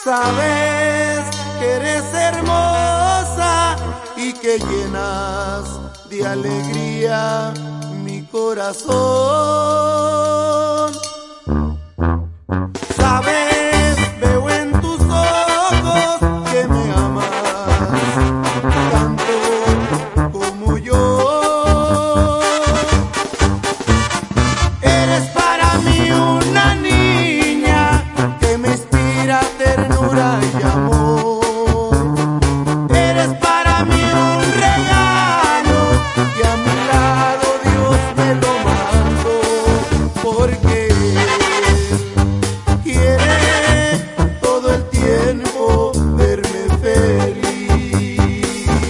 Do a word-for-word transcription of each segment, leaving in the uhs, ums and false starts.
Sabes que eres hermosa y que llenas de alegría mi corazón. Sabes, veo en tus ojos que me amas tanto como yo. Eres para mí una niña que me inspira ternura y amor. Eres para mí un regalo que a mi lado Dios me lo mandó, porque quiere todo el tiempo verme feliz.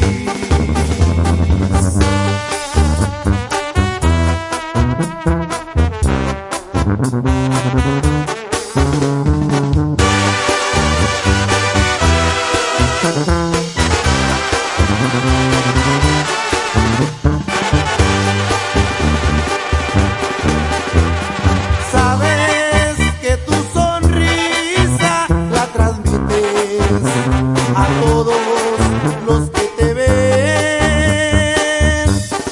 Sabes que tu sonrisa la transmites a todos los que te ven.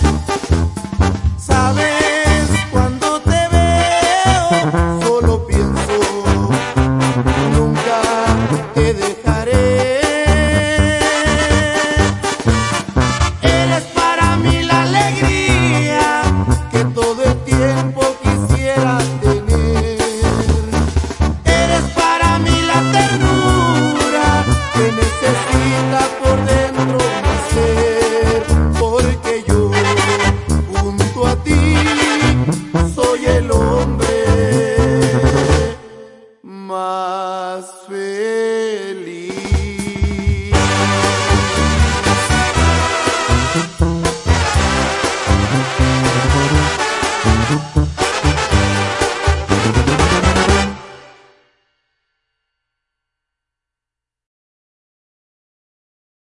Sabes, cuando te veo solo pienso, nunca te dejaré. Eres para mí la alegría que todo el tiempo quisiera tener. Eres para mí la ternura que necesita por dentro mi ser, porque yo junto a ti soy el hombre más feliz.